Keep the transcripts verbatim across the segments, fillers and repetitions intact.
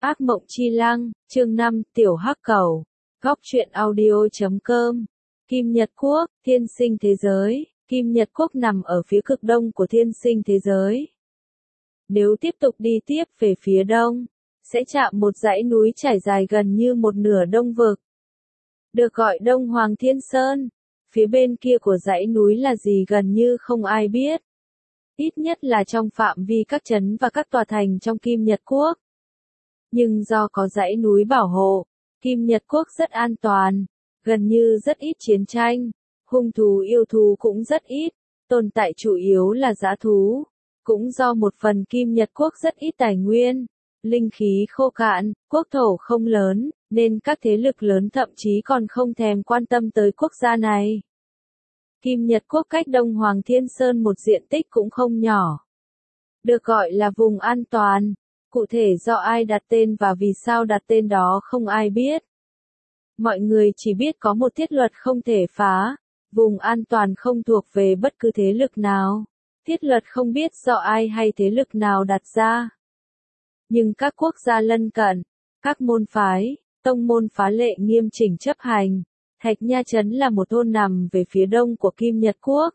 Ác mộng chi lăng, chương năm, tiểu hắc cầu. Góc truyện audio chấm com. Kim Nhật Quốc, thiên sinh thế giới. Kim Nhật Quốc nằm ở phía cực đông của thiên sinh thế giới. Nếu tiếp tục đi tiếp về phía đông, sẽ chạm một dãy núi trải dài gần như một nửa đông vực, được gọi Đông Hoàng Thiên Sơn. Phía bên kia của dãy núi là gì gần như không ai biết. Ít nhất là trong phạm vi các trấn và các tòa thành trong Kim Nhật Quốc. Nhưng do có dãy núi bảo hộ, Kim Nhật Quốc rất an toàn, gần như rất ít chiến tranh, hung thú yêu thú cũng rất ít, tồn tại chủ yếu là dã thú. Cũng do một phần Kim Nhật Quốc rất ít tài nguyên, linh khí khô cạn, quốc thổ không lớn, nên các thế lực lớn thậm chí còn không thèm quan tâm tới quốc gia này. Kim Nhật Quốc cách Đông Hoàng Thiên Sơn một diện tích cũng không nhỏ, được gọi là vùng an toàn. Cụ thể do ai đặt tên và vì sao đặt tên đó không ai biết. Mọi người chỉ biết có một thiết luật không thể phá, vùng an toàn không thuộc về bất cứ thế lực nào. Thiết luật không biết do ai hay thế lực nào đặt ra. Nhưng các quốc gia lân cận, các môn phái, tông môn phá lệ nghiêm chỉnh chấp hành. Thạch Nha Trấn là một thôn nằm về phía đông của Kim Nhật Quốc.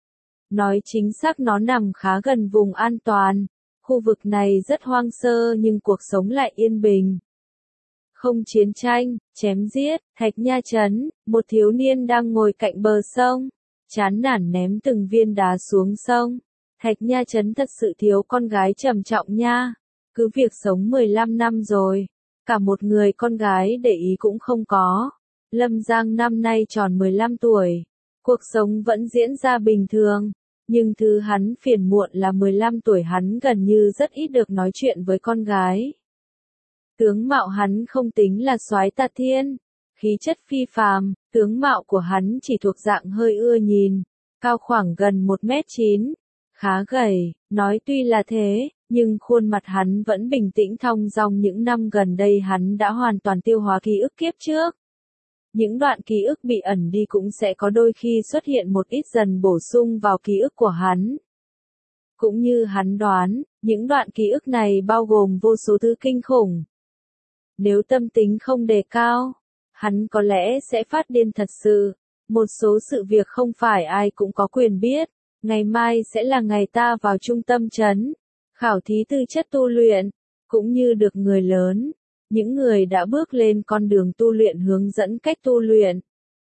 Nói chính xác nó nằm khá gần vùng an toàn. Khu vực này rất hoang sơ nhưng cuộc sống lại yên bình. Không chiến tranh, chém giết. Thạch Nha Trấn, một thiếu niên đang ngồi cạnh bờ sông, chán nản ném từng viên đá xuống sông. Thạch Nha Trấn thật sự thiếu con gái trầm trọng nha. Cứ việc sống mười lăm năm rồi, cả một người con gái để ý cũng không có. Lâm Giang năm nay tròn mười lăm tuổi, cuộc sống vẫn diễn ra bình thường. Nhưng thứ hắn phiền muộn là mười lăm tuổi hắn gần như rất ít được nói chuyện với con gái. Tướng mạo hắn không tính là soái tà thiên, khí chất phi phàm, tướng mạo của hắn chỉ thuộc dạng hơi ưa nhìn, cao khoảng gần một mét chín, khá gầy, nói tuy là thế, nhưng khuôn mặt hắn vẫn bình tĩnh thong dong. Những năm gần đây hắn đã hoàn toàn tiêu hóa ký ức kiếp trước. Những đoạn ký ức bị ẩn đi cũng sẽ có đôi khi xuất hiện một ít dần bổ sung vào ký ức của hắn. Cũng như hắn đoán, những đoạn ký ức này bao gồm vô số thứ kinh khủng. Nếu tâm tính không đề cao, hắn có lẽ sẽ phát điên thật sự. Một số sự việc không phải ai cũng có quyền biết. Ngày mai sẽ là ngày ta vào trung tâm trấn, khảo thí tư chất tu luyện, cũng như được người lớn. Những người đã bước lên con đường tu luyện hướng dẫn cách tu luyện.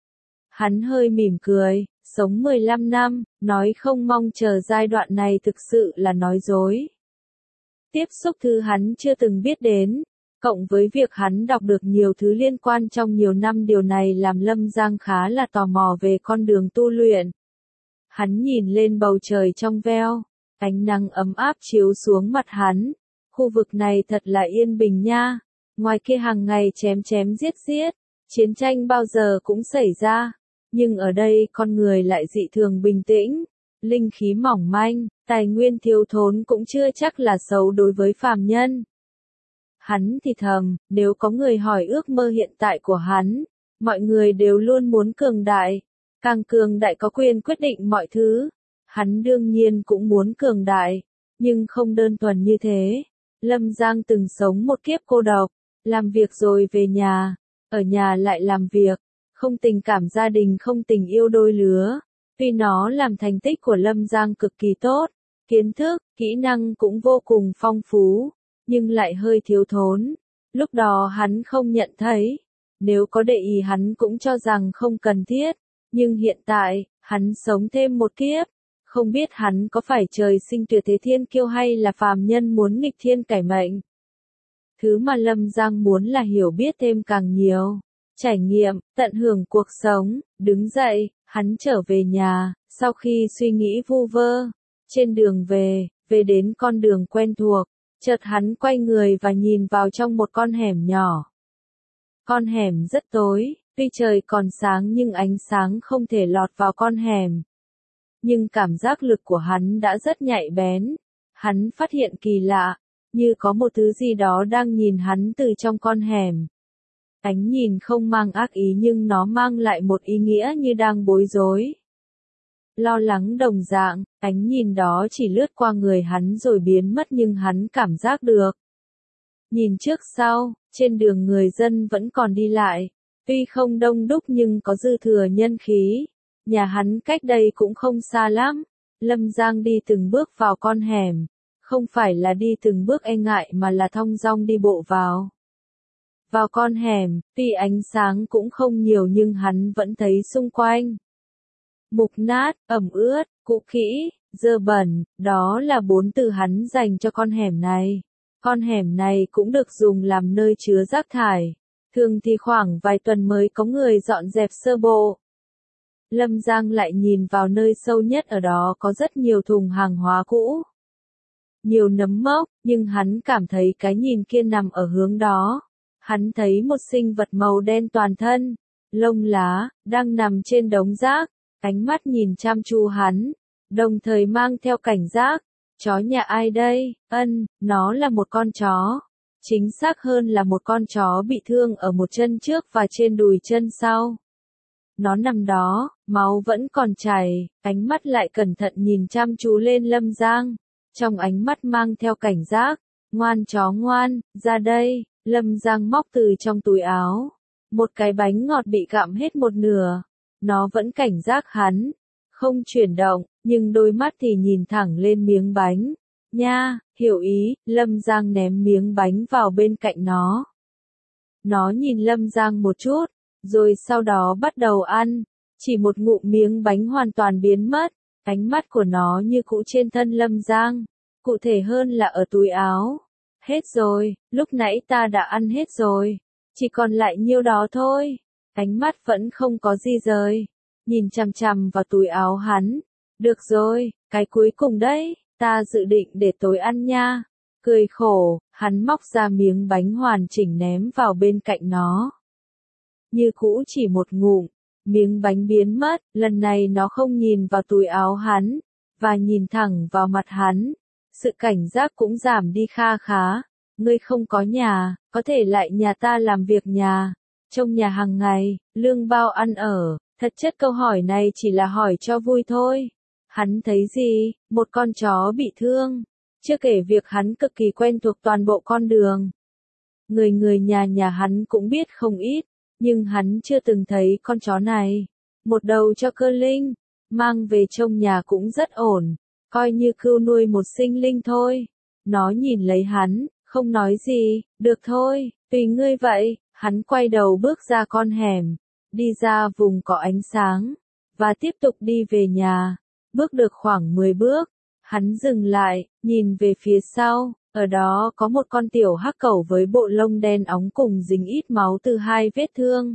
Hắn hơi mỉm cười, sống mười lăm năm, nói không mong chờ giai đoạn này thực sự là nói dối. Tiếp xúc thứ hắn chưa từng biết đến, cộng với việc hắn đọc được nhiều thứ liên quan trong nhiều năm, điều này làm Lâm Giang khá là tò mò về con đường tu luyện. Hắn nhìn lên bầu trời trong veo, ánh nắng ấm áp chiếu xuống mặt hắn. Khu vực này thật là yên bình nha. Ngoài kia hàng ngày chém chém giết giết, chiến tranh bao giờ cũng xảy ra, nhưng ở đây con người lại dị thường bình tĩnh, linh khí mỏng manh, tài nguyên thiếu thốn cũng chưa chắc là xấu đối với phàm nhân. Hắn thì thầm, nếu có người hỏi ước mơ hiện tại của hắn, mọi người đều luôn muốn cường đại, càng cường đại có quyền quyết định mọi thứ. Hắn đương nhiên cũng muốn cường đại, nhưng không đơn thuần như thế. Lâm Giang từng sống một kiếp cô độc. Làm việc rồi về nhà, ở nhà lại làm việc, không tình cảm gia đình, không tình yêu đôi lứa. Tuy nó làm thành tích của Lâm Giang cực kỳ tốt, kiến thức, kỹ năng cũng vô cùng phong phú, nhưng lại hơi thiếu thốn. Lúc đó hắn không nhận thấy, nếu có để ý hắn cũng cho rằng không cần thiết, nhưng hiện tại, hắn sống thêm một kiếp, không biết hắn có phải trời sinh tuyệt thế thiên kiêu hay là phàm nhân muốn nghịch thiên cải mệnh. Thứ mà Lâm Giang muốn là hiểu biết thêm càng nhiều, trải nghiệm, tận hưởng cuộc sống. Đứng dậy, hắn trở về nhà, sau khi suy nghĩ vu vơ. Trên đường về, về đến con đường quen thuộc, chợt hắn quay người và nhìn vào trong một con hẻm nhỏ. Con hẻm rất tối, tuy trời còn sáng nhưng ánh sáng không thể lọt vào con hẻm. Nhưng cảm giác lực của hắn đã rất nhạy bén. Hắn phát hiện kỳ lạ, như có một thứ gì đó đang nhìn hắn từ trong con hẻm. Ánh nhìn không mang ác ý nhưng nó mang lại một ý nghĩa như đang bối rối. Lo lắng đồng dạng, ánh nhìn đó chỉ lướt qua người hắn rồi biến mất nhưng hắn cảm giác được. Nhìn trước sau, trên đường người dân vẫn còn đi lại. Tuy không đông đúc nhưng có dư thừa nhân khí. Nhà hắn cách đây cũng không xa lắm. Lâm Giang đi từng bước vào con hẻm. Không phải là đi từng bước e ngại mà là thong dong đi bộ vào. Vào con hẻm, tuy ánh sáng cũng không nhiều nhưng hắn vẫn thấy xung quanh mục nát, ẩm ướt, cũ kỹ, dơ bẩn, đó là bốn từ hắn dành cho con hẻm này. Con hẻm này cũng được dùng làm nơi chứa rác thải. Thường thì khoảng vài tuần mới có người dọn dẹp sơ bộ. Lâm Giang lại nhìn vào nơi sâu nhất, ở đó có rất nhiều thùng hàng hóa cũ. Nhiều nấm mốc, nhưng hắn cảm thấy cái nhìn kia nằm ở hướng đó. Hắn thấy một sinh vật màu đen toàn thân, lông lá, đang nằm trên đống rác, ánh mắt nhìn chăm chú hắn, đồng thời mang theo cảnh giác. Chó nhà ai đây? Ân, nó là một con chó. Chính xác hơn là một con chó bị thương ở một chân trước và trên đùi chân sau. Nó nằm đó, máu vẫn còn chảy, ánh mắt lại cẩn thận nhìn chăm chú lên Lâm Giang. Trong ánh mắt mang theo cảnh giác. Ngoan chó ngoan, ra đây. Lâm Giang móc từ trong túi áo một cái bánh ngọt bị gặm hết một nửa. Nó vẫn cảnh giác hắn, không chuyển động, nhưng đôi mắt thì nhìn thẳng lên miếng bánh. Nha, hiểu ý. Lâm Giang ném miếng bánh vào bên cạnh nó. Nó nhìn Lâm Giang một chút, rồi sau đó bắt đầu ăn. Chỉ một ngụm miếng bánh hoàn toàn biến mất. Ánh mắt của nó như cũ trên thân Lâm Giang, cụ thể hơn là ở túi áo. Hết rồi, lúc nãy ta đã ăn hết rồi. Chỉ còn lại nhiêu đó thôi. Ánh mắt vẫn không có gì rời. Nhìn chằm chằm vào túi áo hắn. Được rồi, cái cuối cùng đấy, ta dự định để tối ăn nha. Cười khổ, hắn móc ra miếng bánh hoàn chỉnh ném vào bên cạnh nó. Như cũ chỉ một ngụm, miếng bánh biến mất, lần này nó không nhìn vào túi áo hắn, và nhìn thẳng vào mặt hắn. Sự cảnh giác cũng giảm đi kha khá. Ngươi không có nhà, có thể lại nhà ta làm việc nhà, trông nhà hàng ngày, lương bao ăn ở. Thật chất câu hỏi này chỉ là hỏi cho vui thôi. Hắn thấy gì? Một con chó bị thương. Chưa kể việc hắn cực kỳ quen thuộc toàn bộ con đường. Người người nhà nhà hắn cũng biết không ít, nhưng hắn chưa từng thấy con chó này. Một đầu cho Cơ Linh, mang về trong nhà cũng rất ổn, coi như cưu nuôi một sinh linh thôi. Nó nhìn lấy hắn, không nói gì. Được thôi, tùy ngươi vậy. Hắn quay đầu bước ra con hẻm, đi ra vùng có ánh sáng, và tiếp tục đi về nhà. Bước được khoảng mười bước, hắn dừng lại, nhìn về phía sau. Ở đó có một con tiểu hắc cẩu với bộ lông đen óng cùng dính ít máu từ hai vết thương.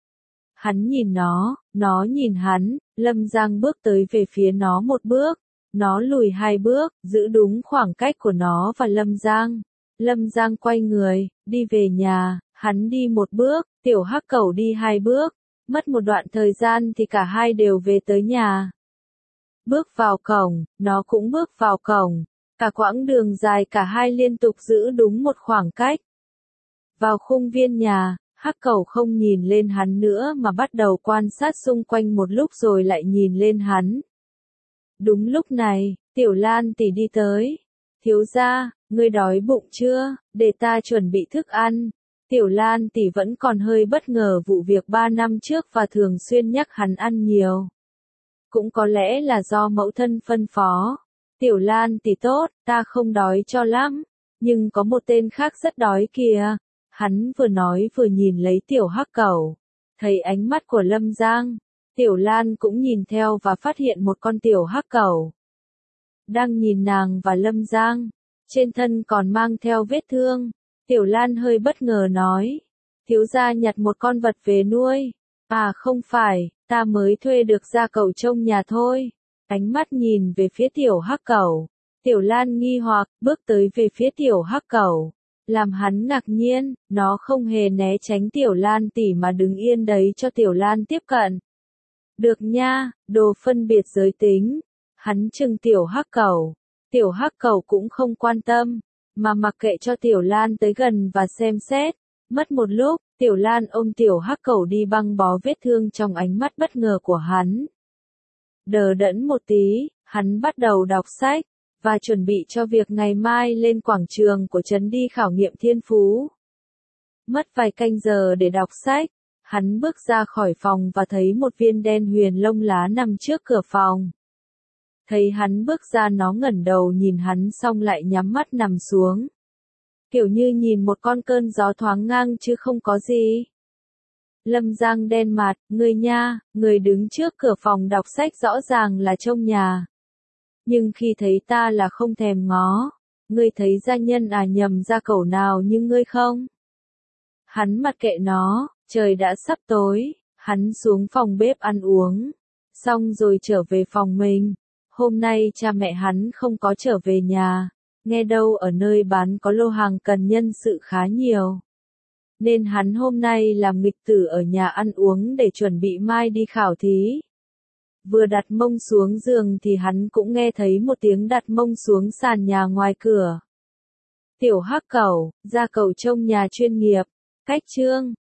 Hắn nhìn nó, nó nhìn hắn. Lâm Giang bước tới về phía nó một bước. Nó lùi hai bước, giữ đúng khoảng cách của nó và Lâm Giang. Lâm Giang quay người, đi về nhà. Hắn đi một bước, tiểu hắc cẩu đi hai bước. Mất một đoạn thời gian thì cả hai đều về tới nhà. Bước vào cổng, nó cũng bước vào cổng. Cả quãng đường dài cả hai liên tục giữ đúng một khoảng cách. Vào khung viên nhà, hắc cẩu không nhìn lên hắn nữa mà bắt đầu quan sát xung quanh một lúc rồi lại nhìn lên hắn. Đúng lúc này, Tiểu Lan tỷ đi tới. Thiếu gia, ngươi đói bụng chưa? Để ta chuẩn bị thức ăn. Tiểu Lan tỷ vẫn còn hơi bất ngờ vụ việc ba năm trước và thường xuyên nhắc hắn ăn nhiều. Cũng có lẽ là do mẫu thân phân phó. Tiểu Lan tỷ tốt, ta không đói cho lắm. Nhưng có một tên khác rất đói kìa. Hắn vừa nói vừa nhìn lấy tiểu hắc cẩu. Thấy ánh mắt của Lâm Giang, Tiểu Lan cũng nhìn theo và phát hiện một con tiểu hắc cẩu đang nhìn nàng và Lâm Giang. Trên thân còn mang theo vết thương. Tiểu Lan hơi bất ngờ nói. Thiếu gia nhặt một con vật về nuôi. À không phải, ta mới thuê được gia cẩu trông nhà thôi. Ánh mắt nhìn về phía tiểu hắc cẩu. Tiểu Lan nghi hoặc, bước tới về phía tiểu hắc cẩu. Làm hắn ngạc nhiên, nó không hề né tránh Tiểu Lan tỷ mà đứng yên đấy cho Tiểu Lan tiếp cận. Được nha, đồ phân biệt giới tính. Hắn chừng tiểu hắc cẩu. Tiểu hắc cẩu cũng không quan tâm, mà mặc kệ cho Tiểu Lan tới gần và xem xét. Mất một lúc, Tiểu Lan ôm tiểu hắc cẩu đi băng bó vết thương trong ánh mắt bất ngờ của hắn. Đờ đẫn một tí, hắn bắt đầu đọc sách. và chuẩn bị cho việc ngày mai lên quảng trường của trấn đi khảo nghiệm thiên phú. Mất vài canh giờ để đọc sách, hắn bước ra khỏi phòng và thấy một viên đen huyền lông lá nằm trước cửa phòng. Thấy hắn bước ra nó ngẩng đầu nhìn hắn xong lại nhắm mắt nằm xuống. Kiểu như nhìn một con cơn gió thoáng ngang chứ không có gì. Lâm Giang đen mặt, người nha, người đứng trước cửa phòng đọc sách rõ ràng là trong nhà. Nhưng khi thấy ta là không thèm ngó, ngươi thấy gia nhân à nhầm gia cẩu nào như ngươi không? Hắn mặc kệ nó, trời đã sắp tối, hắn xuống phòng bếp ăn uống, xong rồi trở về phòng mình. Hôm nay cha mẹ hắn không có trở về nhà, nghe đâu ở nơi bán có lô hàng cần nhân sự khá nhiều. Nên hắn hôm nay làm nghịch tử ở nhà ăn uống để chuẩn bị mai đi khảo thí. Vừa đặt mông xuống giường thì hắn cũng nghe thấy một tiếng đặt mông xuống sàn nhà ngoài cửa. Tiểu Hắc Cẩu, gia cẩu trông nhà chuyên nghiệp, cách chương.